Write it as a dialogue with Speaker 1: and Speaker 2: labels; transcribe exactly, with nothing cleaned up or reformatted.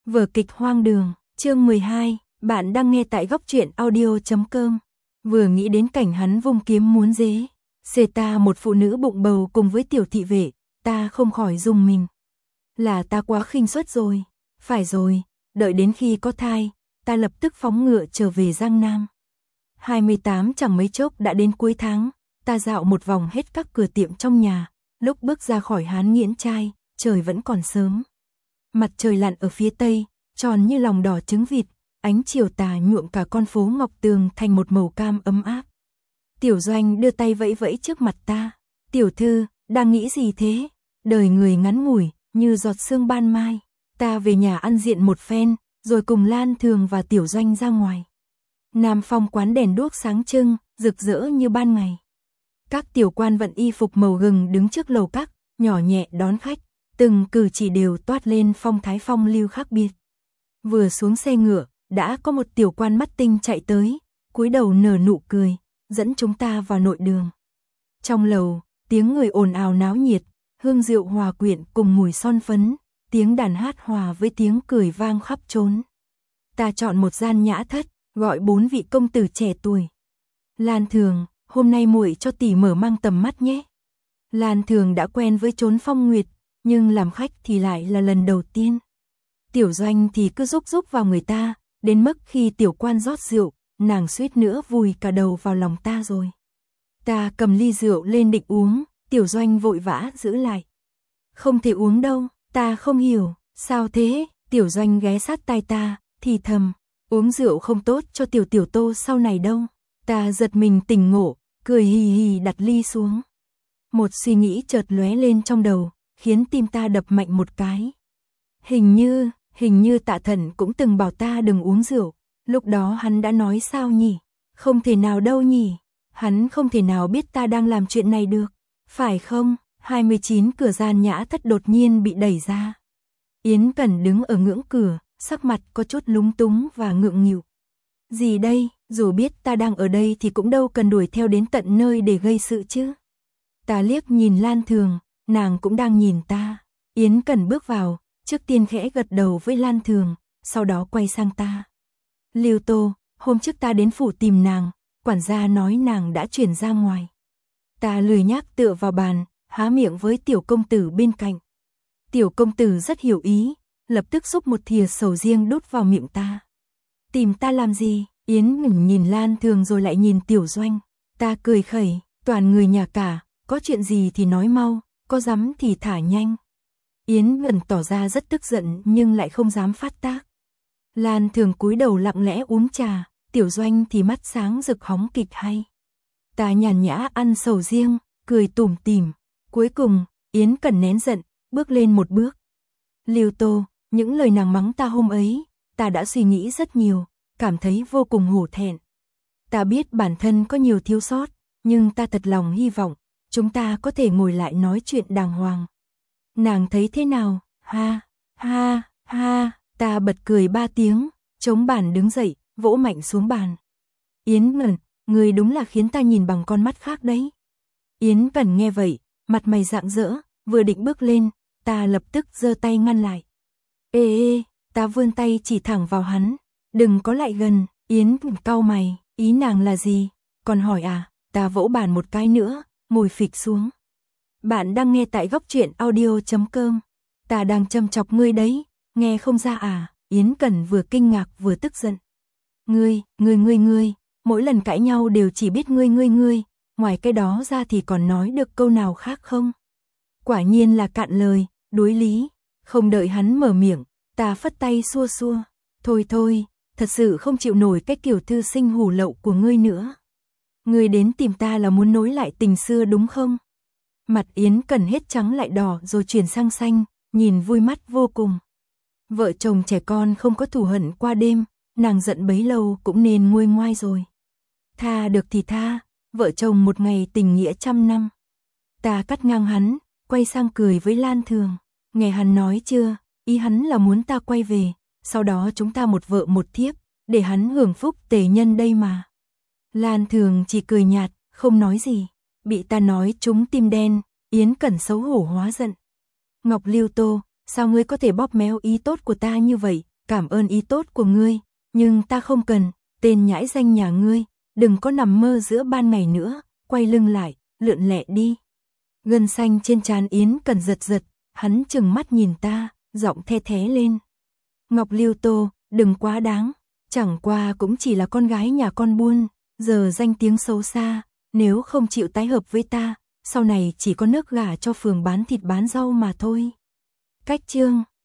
Speaker 1: Vở kịch hoang đường, chương mười hai, bạn đang nghe tại góc truyện audio chấm com. Vừa nghĩ đến cảnh hắn vung kiếm muốn dế, xê ta một phụ nữ bụng bầu cùng với tiểu thị vệ, ta không khỏi rùng mình. Là ta quá khinh suất rồi, phải rồi, đợi đến khi có thai, ta lập tức phóng ngựa trở về Giang Nam. hai mươi tám chẳng mấy chốc đã đến cuối tháng, ta dạo một vòng hết các cửa tiệm trong nhà, lúc bước ra khỏi Hán Nghiễn Trai, trời vẫn còn sớm. Mặt trời lặn ở phía tây, tròn như lòng đỏ trứng vịt, ánh chiều tà nhuộm cả con phố Ngọc Tường thành một màu cam ấm áp. Tiểu Doanh đưa tay vẫy vẫy trước mặt ta. Tiểu thư, đang nghĩ gì thế? Đời người ngắn ngủi, như giọt sương ban mai. Ta về nhà ăn diện một phen, rồi cùng Lan Thường và Tiểu Doanh ra ngoài. Nam Phong quán đèn đuốc sáng trưng, rực rỡ như ban ngày. Các tiểu quan vận y phục màu gừng đứng trước lầu các, nhỏ nhẹ đón khách. Từng cử chỉ đều toát lên phong thái phong lưu khác biệt. Vừa xuống xe ngựa, đã có một tiểu quan mắt tinh chạy tới, cúi đầu nở nụ cười, dẫn chúng ta vào nội đường. Trong lầu, tiếng người ồn ào náo nhiệt, hương rượu hòa quyện cùng mùi son phấn, tiếng đàn hát hòa với tiếng cười vang khắp trốn. Ta chọn một gian nhã thất, gọi bốn vị công tử trẻ tuổi. Lan Thường, hôm nay muội cho tỷ mở mang tầm mắt nhé. Lan Thường đã quen với chốn phong nguyệt, nhưng làm khách thì lại là lần đầu tiên. Tiểu Doanh thì cứ rúc rúc vào người ta, đến mức khi tiểu quan rót rượu, nàng suýt nữa vùi cả đầu vào lòng ta rồi. Ta cầm ly rượu lên định uống, Tiểu Doanh vội vã giữ lại. Không thể uống đâu, ta không hiểu, sao thế? Tiểu Doanh ghé sát tai ta, thì thầm, uống rượu không tốt cho tiểu tiểu tô sau này đâu. Ta giật mình tỉnh ngộ, cười hì hì đặt ly xuống. Một suy nghĩ chợt lóe lên trong đầu, khiến tim ta đập mạnh một cái. Hình như, hình như Tạ Thần cũng từng bảo ta đừng uống rượu, lúc đó hắn đã nói sao nhỉ? Không thể nào đâu nhỉ? Hắn không thể nào biết ta đang làm chuyện này được, phải không? hai mươi chín cửa gian nhã thất đột nhiên bị đẩy ra. Yến Cẩn đứng ở ngưỡng cửa, sắc mặt có chút lúng túng và ngượng nghịu. Gì đây, dù biết ta đang ở đây thì cũng đâu cần đuổi theo đến tận nơi để gây sự chứ. Ta liếc nhìn Lan Thường, nàng cũng đang nhìn ta. Yến Cẩn bước vào, trước tiên khẽ gật đầu với Lan Thường, sau đó quay sang ta. Lưu Tô, hôm trước ta đến phủ tìm nàng, quản gia nói nàng đã chuyển ra ngoài. Ta lười nhác tựa vào bàn, há miệng với tiểu công tử bên cạnh. Tiểu công tử rất hiểu ý, lập tức xúc một thìa sầu riêng đút vào miệng ta. Tìm ta làm gì? Yến ngẩng nhìn Lan Thường rồi lại nhìn Tiểu Doanh. Ta cười khẩy, toàn người nhà cả, có chuyện gì thì nói mau, có dám thì thả nhanh. Yến Ngân tỏ ra rất tức giận nhưng lại không dám phát tác. Lan Thường cúi đầu lặng lẽ uống trà, Tiểu Doanh thì mắt sáng rực hóng kịch hay. Ta nhàn nhã ăn sầu riêng, cười tủm tỉm. Cuối cùng, Yến Cẩn nén giận, bước lên một bước. Lưu Tô, những lời nàng mắng ta hôm ấy, ta đã suy nghĩ rất nhiều, cảm thấy vô cùng hổ thẹn. Ta biết bản thân có nhiều thiếu sót, nhưng ta thật lòng hy vọng chúng ta có thể ngồi lại nói chuyện đàng hoàng. Nàng thấy thế nào? Ha, ha, ha, ta bật cười ba tiếng, chống bàn đứng dậy, vỗ mạnh xuống bàn. Yến Ngẩn, người đúng là khiến ta nhìn bằng con mắt khác đấy. Yến Cẩn nghe vậy, mặt mày rạng rỡ, vừa định bước lên, ta lập tức giơ tay ngăn lại. Ê ê, ta vươn tay chỉ thẳng vào hắn, đừng có lại gần. Yến Cẩn cau mày, ý nàng là gì? Còn hỏi à? Ta vỗ bàn một cái nữa, ngồi phịch xuống. Bạn đang nghe tại góc truyện audio chấm com. Ta đang châm chọc ngươi đấy, nghe không ra à? Yến Cẩn vừa kinh ngạc vừa tức giận. Ngươi, ngươi ngươi ngươi, mỗi lần cãi nhau đều chỉ biết ngươi ngươi ngươi, ngoài cái đó ra thì còn nói được câu nào khác không? Quả nhiên là cạn lời, đối lý. Không đợi hắn mở miệng, ta phất tay xua xua. Thôi thôi, thật sự không chịu nổi cái kiểu thư sinh hủ lậu của ngươi nữa. Ngươi đến tìm ta là muốn nối lại tình xưa đúng không? Mặt Yến Cẩn hết trắng lại đỏ rồi chuyển sang xanh, nhìn vui mắt vô cùng. Vợ chồng trẻ con không có thù hận qua đêm, nàng giận bấy lâu cũng nên nguôi ngoai rồi. Tha được thì tha, vợ chồng một ngày tình nghĩa trăm năm. Ta cắt ngang hắn, quay sang cười với Lan Thường. Nghe hắn nói chưa, ý hắn là muốn ta quay về, sau đó chúng ta một vợ một thiếp, để hắn hưởng phúc tề nhân đây mà. Lan Thường chỉ cười nhạt, không nói gì. Bị ta nói trúng tim đen, Yến Cẩn xấu hổ hóa giận. Ngọc Lưu Tô, sao ngươi có thể bóp méo ý tốt của ta như vậy, cảm ơn ý tốt của ngươi, nhưng ta không cần, tên nhãi danh nhà ngươi, đừng có nằm mơ giữa ban ngày nữa, quay lưng lại, lượn lẹ đi. Gân xanh trên trán Yến Cần giật giật, hắn trừng mắt nhìn ta, giọng the thé lên. Ngọc Lưu Tô, đừng quá đáng, chẳng qua cũng chỉ là con gái nhà con buôn, giờ danh tiếng xấu xa, nếu không chịu tái hợp với ta, sau này chỉ có nước gả cho phường bán thịt bán rau mà thôi. Cách chương